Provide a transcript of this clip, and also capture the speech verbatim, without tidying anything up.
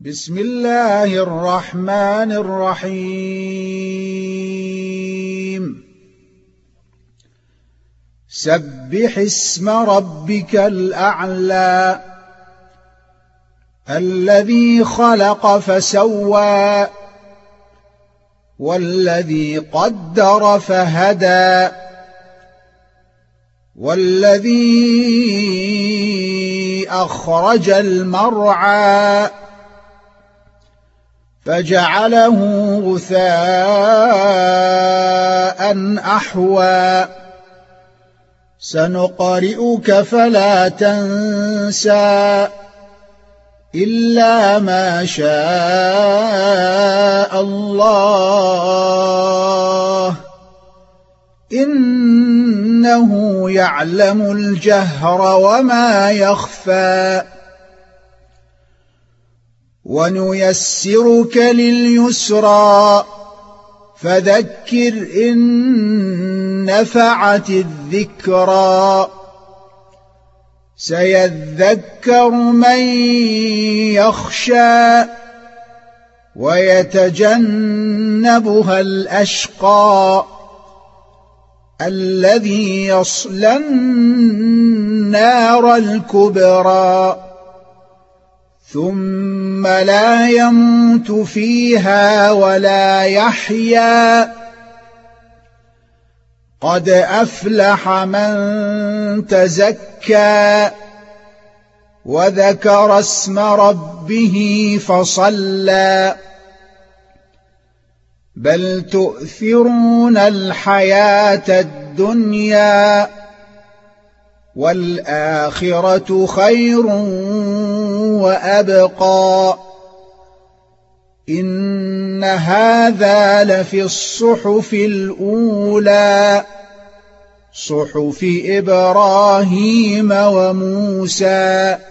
بسم الله الرحمن الرحيم سبح اسم ربك الأعلى الذي خلق فسوى والذي قدر فهدى والذي أخرج المرعى فجعله غثاء أحوى سنقرئك فلا تنسى إلا ما شاء الله إنه يعلم الجهر وما يخفى ونيسرك لليسرى فذكر إن نفعت الذكرى سيذكر من يخشى ويتجنبها الأشقى الذي يصلى النار الكبرى ثم لا يموت فيها ولا يحيا قد أفلح من تزكى وذكر اسم ربه فصلى بل تؤثرون الحياة الدنيا والآخرة خير وأبقى إن هذا لفي الصحف الأولى صحف إبراهيم وموسى